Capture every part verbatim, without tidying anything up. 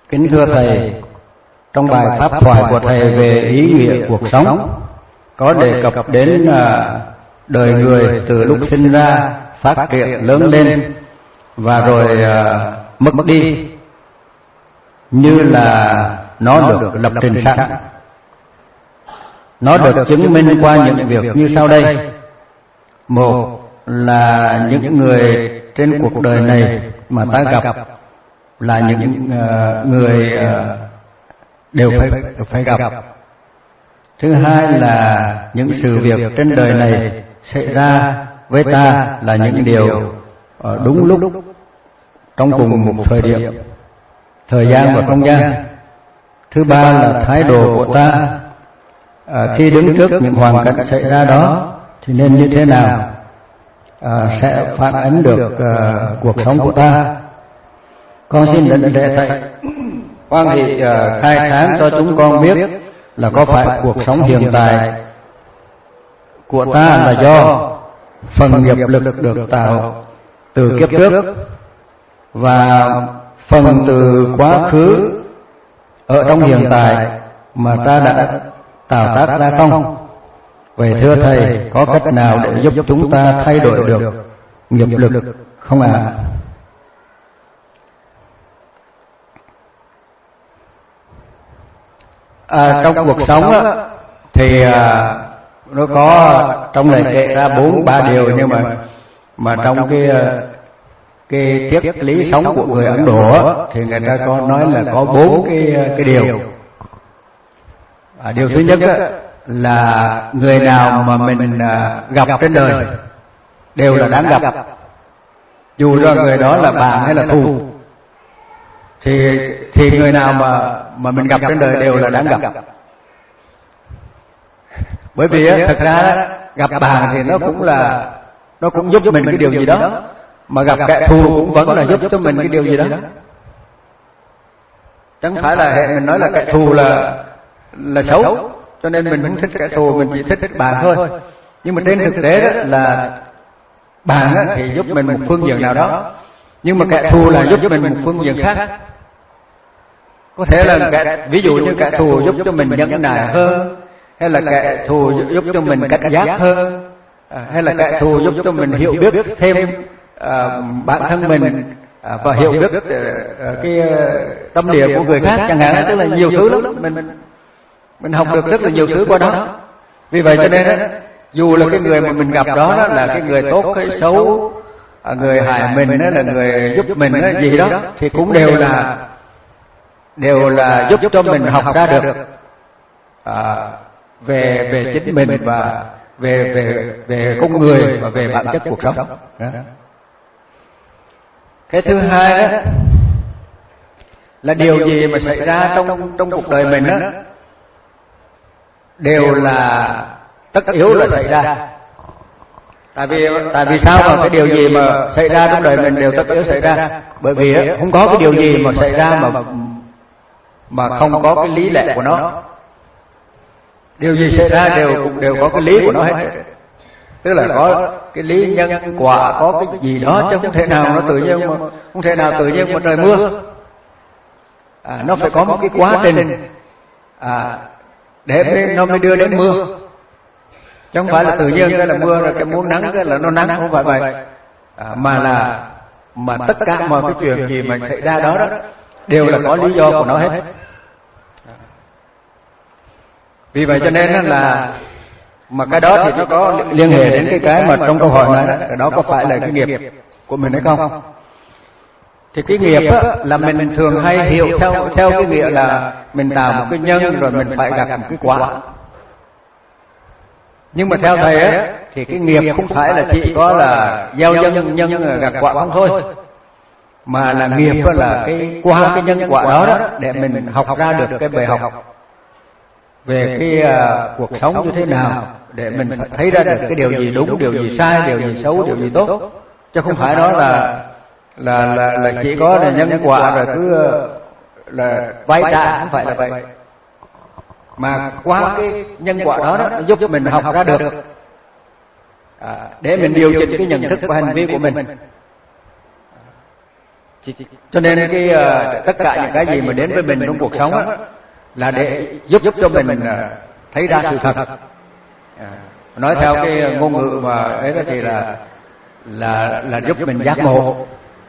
Kính thưa Thầy, trong bài pháp thoại của Thầy về ý nghĩa cuộc sống có đề cập đến đời người từ lúc sinh ra, phát triển lớn lên và rồi mất đi, như là nó được lập trình sẵn. Nó được chứng minh qua những việc như sau đây. Một là những người trên cuộc đời này mà ta gặp là những uh, người uh, đều phải phải gặp. Thứ hai là những sự việc trên đời này xảy ra với ta là những điều uh, đúng lúc trong cùng một thời điểm, thời gian và không gian. Thứ ba là thái độ của ta uh, khi đứng trước những hoàn cảnh xảy ra đó thì nên như thế nào, uh, sẽ phản ánh được uh, cuộc sống của ta. Con xin đảnh lễ Thầy hoan hỷ uh, khai sáng cho chúng con biết là có phải cuộc sống hiện tại của ta là do phần nghiệp lực được tạo từ kiếp trước và phần từ quá khứ ở trong hiện tại mà ta đã tạo tác ra không? Vậy thưa Thầy, có cách nào để giúp chúng ta thay đổi được nghiệp lực không ạ? À? À, trong cuộc sống á, thì à, nó có trong này kể ra bốn ba điều, nhưng mà mà trong cái cái triết lý sống của người Ấn Độ á, thì người ta có nói là có bốn cái cái điều. À, điều thứ nhất á, là người nào mà mình à, gặp trên đời đều là đáng gặp, dù cho người đó là bạn hay là thù, thì thì người nào mà mà mình gặp trên đời đều là đáng gặp. Bởi vì á, thực ra gặp bạn thì nó cũng là nó cũng giúp mình cái điều gì đó, mà gặp kẻ thù cũng vẫn là giúp cho mình cái điều gì đó. Chẳng phải là hệ mình nói là kẻ thù là là xấu, cho nên mình không thích kẻ thù, mình chỉ thích bạn thôi. Nhưng mà trên thực tế đó là bạn á, thì giúp mình một phương diện nào đó, nhưng mà kẻ thù là giúp mình một phương diện khác. Có thể là kẻ, ví dụ như kẻ thù giúp cho mình nhẫn nại hơn, hay là kẻ thù giúp cho mình cảnh giác hơn, à, hay là kẻ thù giúp cho mình hiểu biết thêm à, bản thân mình à, và hiểu biết à, cái tâm địa của người khác chẳng hạn. Tức là nhiều thứ lắm, mình mình học được rất là nhiều thứ qua đó. Vì vậy cho nên đó, dù là cái người mà mình gặp đó, đó là cái người tốt hay xấu, à, người hại mình đó là người giúp mình đó, gì đó, thì cũng đều là đều là giúp cho mình học ra được à, về về chính mình và về về về con người và về bản chất cuộc sống. Đó. Cái thứ hai đó là điều gì mà xảy ra trong trong cuộc đời mình đó đều là tất yếu là xảy ra. Tại vì tại vì sao mà cái điều gì mà xảy ra trong đời mình đều tất yếu xảy ra? Bởi vì không có cái điều gì mà xảy ra mà mà không có cái lý lẽ của nó. Điều gì xảy ra đều cũng đều có cái lý của nó hết. Tức là có cái lý nhân quả, có cái gì đó, chứ không thể nào nó tự nhiên mà không thể nào tự nhiên mà trời mưa. À, nó phải có một cái quá trình à, để nó mới đưa đến mưa. Chứ không phải là tự nhiên cái là mưa rồi cái muốn nắng cái là nó nắng, không phải vậy. À, mà là mà tất cả mọi cái chuyện gì mà xảy ra đó đó đều là có lý do của nó hết. Vì vậy cho nên là mà cái đó thì nó có liên hệ đến cái cái mà trong câu hỏi này đó, đó có phải là cái nghiệp của mình hay không? Thì cái nghiệp á, là mình thường hay hiểu theo theo cái nghĩa là mình tạo một cái nhân rồi mình phải gặt một cái quả. Nhưng mà theo Thầy á, thì cái nghiệp không phải là chỉ có là gieo nhân nhân gặt quả không thôi, mà là nghiệp là cái qua cái nhân quả đó, đó để mình học ra được cái bài học về cái uh, cuộc sống như thế nào, để mình thấy ra được cái điều gì đúng, điều gì sai, điều gì xấu, điều gì tốt, chứ không phải đó là là là, là chỉ có là nhân quả rồi cứ uh, là vay trả, không phải là vậy. Mà qua cái nhân quả đó, đó nó giúp cho mình học ra được à, để mình điều chỉnh cái nhận thức và hành vi của mình. Cho nên cái uh, tất cả những cái gì mà đến với mình trong cuộc sống á, là để giúp giúp cho mình uh, thấy ra sự thật. À, nói theo cái ngôn ngữ mà ấy đó thì là là là giúp mình giác ngộ.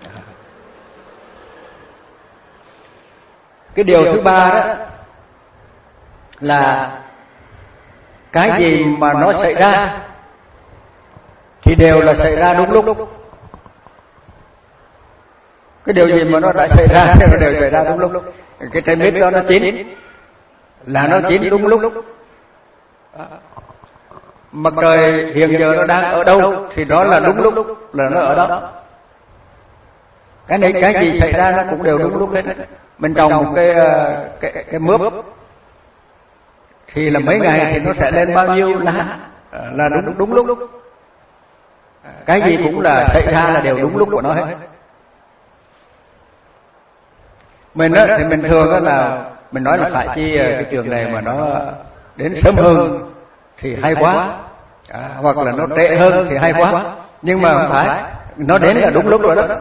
Cái điều thứ ba đó là cái gì mà nó xảy ra thì đều là xảy ra đúng lúc. Cái điều gì mà nó đã xảy ra thì nó đều xảy ra đúng lúc. Cái trái mít đó nó chín là nó chín đúng lúc. Mặt trời hiện giờ nó đang ở đâu thì đó là đúng lúc, là nó ở đó. Cái này cái gì xảy ra nó cũng đều đúng lúc hết. Mình trồng một cái cái cái mướp thì là mấy ngày thì nó sẽ lên bao nhiêu lá, là đúng đúng lúc. Cái gì cũng là xảy ra là đều đúng lúc của nó hết. Mình á thì mình thường á là mình nói là phải chi cái trường này mà nó đến sớm hơn thì hay quá, à, hoặc là nó trễ hơn thì hay quá. Nhưng mà không phải, nó đến là đúng lúc rồi đó.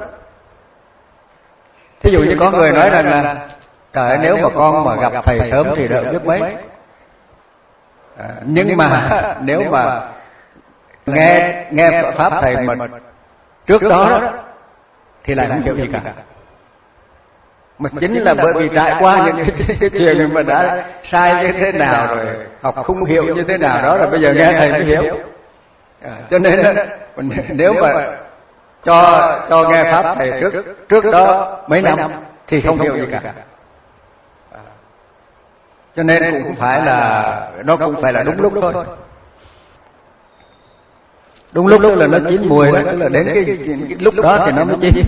Thí dụ như có người nói rằng là trời ơi, nếu mà con mà gặp thầy sớm thì đỡ biết mấy. À, nhưng mà nếu mà nghe nghe pháp thầy mà trước đó thì lại không hiểu gì cả. Mà chính là bởi vì trải qua những cái, cái chuyện mà đã sai như thế nào rồi, học không hiểu như thế nào đó, rồi bây giờ nghe thầy mới hiểu. À, cho nên nếu mà cho cho nghe pháp thầy trước trước đó mấy năm thì không hiểu gì cả. À, cho nên cũng phải là nó cũng phải là đúng lúc thôi. Đúng lúc là nó chín mùi đó, tức là đến cái, cái lúc đó thì nó mới chín.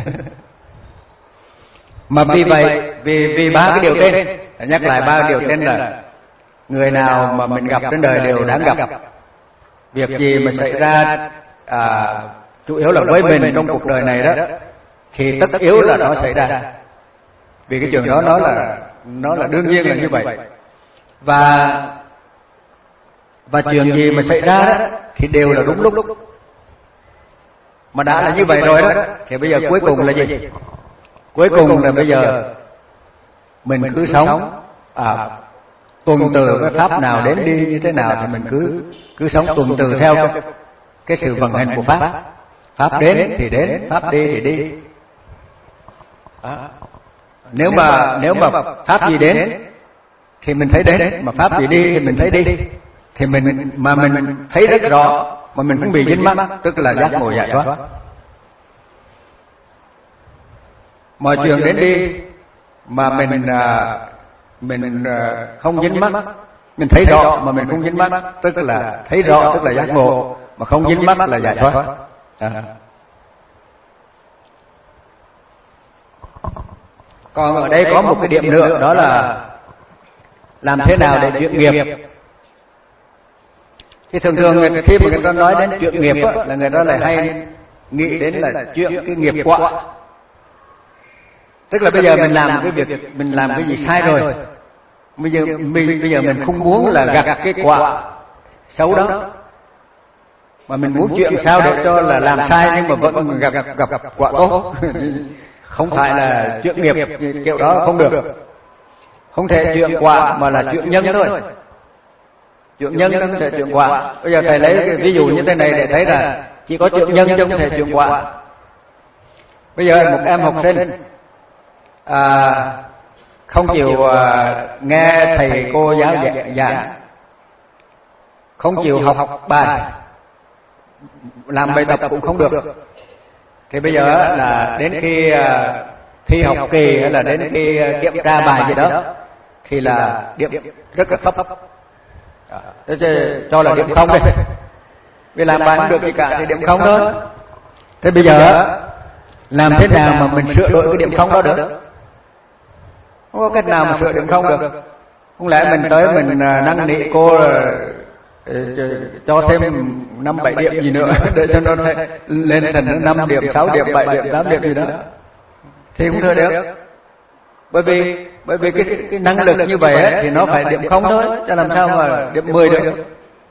Mà vì vậy, vì vì ba cái điều trên, nhắc lại ba điều trên là người nào mà mình gặp trên đời đều đáng gặp. Việc gì mà xảy ra à, chủ yếu là với mình trong cuộc đời này đó, thì tất yếu là nó xảy ra. Vì cái chuyện đó nó là nó là đương nhiên là như vậy. Và và chuyện gì mà xảy ra đó thì đều là đúng lúc. Mà đã là như vậy rồi đó, thì bây giờ cuối cùng là gì? Cuối cùng là bây giờ mình cứ sống à, tuần từ cái pháp nào đến đi như thế nào thì mình cứ cứ sống tuần từ theo cái, cái sự vận hành của pháp. Pháp đến thì đến, pháp đi thì đi. À, nếu mà nếu mà pháp gì đến thì mình thấy đến, mà pháp gì đi thì mình thấy đi. Thì mình mà mình thấy rất rõ mà mình cũng bị dính mắc, tức là giác ngộ giải thoát. Mọi chuyện đến đi mà mình à, mình à, không dính mắc, mình thấy rõ mà mình không dính mắc, tức là thấy rõ tức là giác ngộ, mà không dính mắc là giải thoát. À. Còn ở đây có một cái điểm nữa, đó là làm thế nào để chuyển nghiệp. Thì thường thường người, khi mà người ta nói đến chuyện nghiệp á, là người ta lại hay nghĩ đến là chuyện cái nghiệp quả. Tức là bây giờ mình làm cái việc, mình làm cái gì sai rồi, bây giờ mình bây giờ mình không muốn là gặt cái quả xấu đó, mà mình muốn chuyện sao để cho là làm sai nhưng mà vẫn gặp gặp gặp quả tốt. Không phải là chuyện nghiệp kiểu đó không được. Không thể chuyện quả mà là chuyện nhân thôi. Chuyện nhân không thể chuyện quả. Bây giờ thầy lấy cái ví dụ như thế này để thấy là chỉ có chuyện nhân chứ không thể chuyện quả. Bây giờ một em học sinh à, không chịu à, nghe thầy cô giáo giảng, giảng không chịu học, học bài, làm bài tập cũng không được, thì bây giờ là đến khi à, thi học kỳ hay là đến khi kiểm tra bài gì đó thì là điểm rất là thấp, à, cho là điểm không đây, vì làm bài không được gì cả thì điểm không thôi. Thế bây giờ làm thế nào mà mình sửa đổi cái điểm không đó được? Không có cách nào mà sửa điểm không được. Không lẽ mình tới mình năn nỉ cô là cho thêm năm bảy điểm gì nữa để cho nó lên thành năm điểm, sáu điểm, bảy điểm, tám điểm gì đó thì không thể được. Bởi vì bởi vì cái, cái năng lực như vậy ấy, thì nó phải điểm không thôi, cho làm sao mà điểm mười được.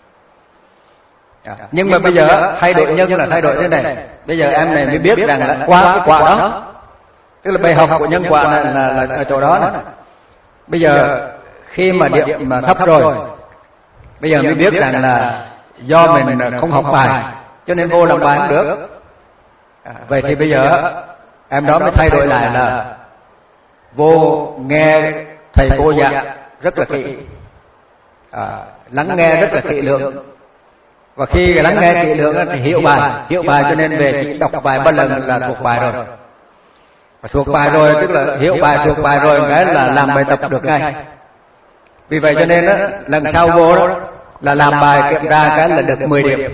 À, nhưng mà bây giờ thay đổi nhân là thay đổi thế này. Bây giờ em này mới biết rằng là qua cái quả đó Tức là bài học của nhân quả là, là, là ở chỗ đó này. Bây giờ khi mà điểm mà thấp rồi, bây giờ mới biết rằng là do mình không học bài cho nên vô làm bài không được. À, vậy thì bây giờ em đó mới thay đổi lại là vô nghe thầy cô giảng rất là kỹ, à, lắng nghe rất là kỹ lưỡng, và khi lắng nghe kỹ lưỡng thì hiểu bài, hiểu bài cho nên về chỉ đọc bài ba lần là thuộc bài rồi. Và thuộc bài rồi tức là hiểu bài thuộc bài rồi cái là làm bài tập được ngay. Vì vậy cho nên đó, lần sau vô đó là làm bài kiểm tra cái là được mười điểm.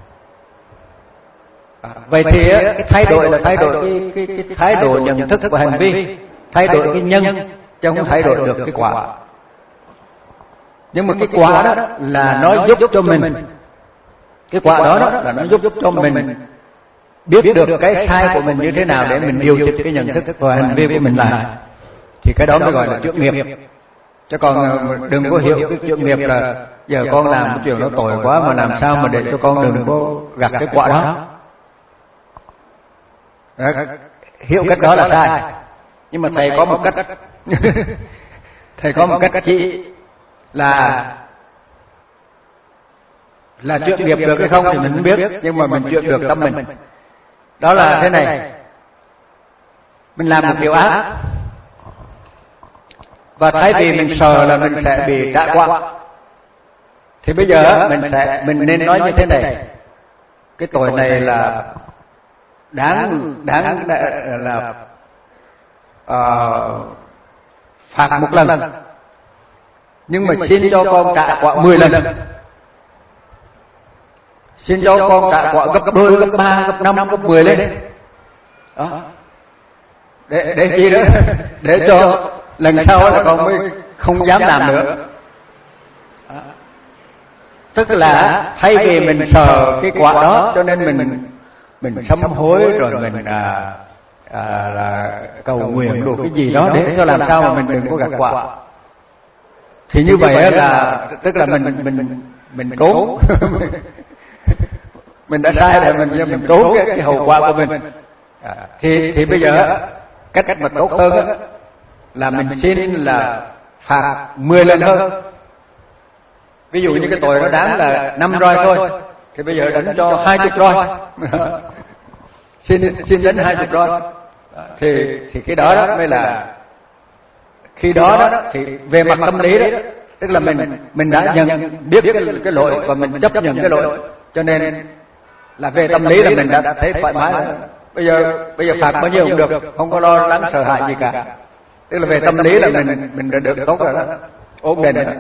À, vậy thì cái thay đổi là thay đổi cái, cái, cái thái độ nhận thức và hành vi, thay đổi cái nhân chứ không thay đổi được cái quả. Nhưng mà cái quả đó là nó giúp cho mình, cái quả đó, đó là nó giúp giúp cho mình biết được cái sai của mình như thế nào để mình điều chỉnh cái nhận thức và hành vi của mình lại, thì cái đó mới gọi là chữa nghiệp. Chứ còn đừng có hiểu cái chữa nghiệp là giờ con làm cái chuyện nó tội quá mà làm sao mà để cho con đừng có gặt cái quả đó. Đấy, hiểu cách đó là sai. Nhưng mà thầy có một cách thầy có một cách chỉ là là chuyện nghiệp được hay không thì mình không biết, nhưng mà mình chuyện được tâm mình. Đó là thế này, mình làm một điều ác và thay vì mình sợ là mình sẽ bị trả quả, thì bây giờ mình sẽ mình nên nói như thế này: cái tội này là đáng đáng là uh, phạt một lần, nhưng mà xin cho con trả quả mười lần, xin cho con trả quả gấp đôi, gấp ba, gấp năm, gấp mười lên. Đó. Để để chi đó? Để cho lần sau là con mới không dám làm nữa. Đó. Tức là thay vì mình sợ cái quả đó cho nên mình mình sám hối rồi mình à, à, là cầu nguyện đồ cái gì đó để cho làm sao mà mình đừng có gặt quả. Thì như vậy là tức là mình mình mình trốn mình đã sai rồi, mình mình trốn cái, cái hậu quả của mình. À, thì thì bây giờ cách mà tốt hơn á, là mình xin là phạt mười lần hơn. Ví dụ như cái tội nó đáng là năm roi thôi, thì bây giờ đánh cho hai chục roi. xin xin đánh hai chục roi. Thì thì cái đó đó mới là khi đó đó thì về mặt tâm lý đó, tức là mình mình đã nhận biết cái cái lỗi và mình chấp nhận cái lỗi, cho nên là về tâm lý là mình đã thấy thoải mái rồi. Bây giờ bây giờ phạt bao nhiêu cũng được, không có lo lắng sợ hãi gì cả. Tức là về tâm lý là mình mình đã được tốt rồi đó, ổn định rồi.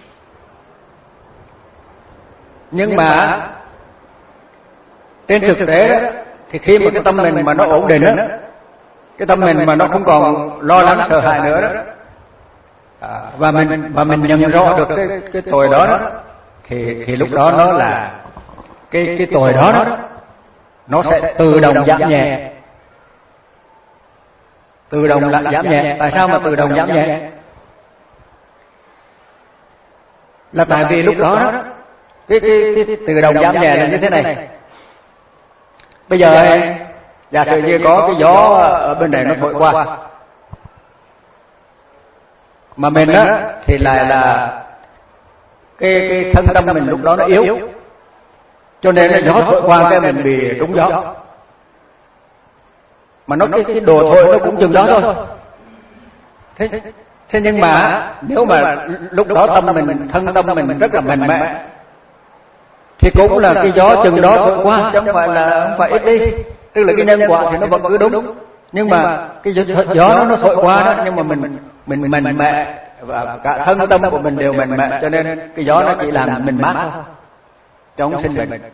Nhưng mà trên thực tế đó, thì khi mà cái tâm mình mà nó ổn định đó, cái tâm mình mà nó không còn lo lắng sợ hãi nữa đó, à, và mình và mình nhận rõ được cái cái tội đó, đó thì thì lúc đó nó là cái cái tội đó, đó nó sẽ tự động giảm nhẹ, tự động là giảm nhẹ. Tại sao mà tự động giảm nhẹ? Là tại vì lúc đó, đó cái, cái, cái, cái tự động giảm nhẹ là như thế này. Bây giờ giả sử như có cái gió ở bên này nó thổi qua, mà mình á thì lại là cái cái thân tâm mình lúc đó nó yếu, cho nên là gió thổi qua cái mình bị trúng gió. Mà nó cái, cái đồ thổi nó cũng chừng đó thôi. Thế, thế nhưng mà nếu mà lúc đó tâm mình, thân tâm mình rất là mạnh mẽ, thì cũng là cái gió chừng đó thổi qua, chứ không phải là không phải ít đi. Tức là cái nhân quả thì nó vẫn cứ đúng, nhưng mà cái gió nó nó thổi qua đó, nhưng mà mình mình mạnh mẽ và cả thân tâm của mình đều mạnh mẽ, cho nên cái gió nó chỉ làm mình mát thôi, chứ không sinh bệnh.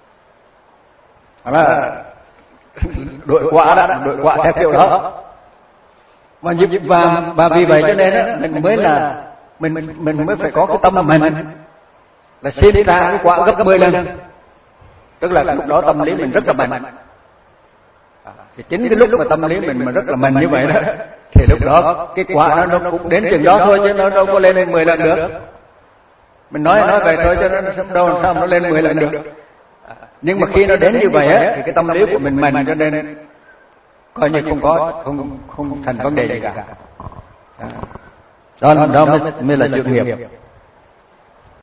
Là đội quả đó, đội quả theo kiểu đó. Và và và vì vậy cho nên đó, mình mới là mình mình mới phải có cái tâm mình là xin ra cái quả gấp mười lần. Tức là lúc đó tâm lý mình rất là mạnh. Thì chính cái lúc mà tâm lý mình mà rất là mạnh như vậy đó, thì lúc đó cái quả nó nó cũng đến chừng đó thôi, chứ nó đâu có lên lên mười lần được. Mình nói nói vậy thôi, cho nó đâu làm sao nó lên mười lần được. Nhưng mà khi nó đến như vậy á, thì cái tâm lý của mình mạnh, cho nên coi như không có, không không thành vấn đề gì cả. Đó đó mới, mới là chuyên nghiệp.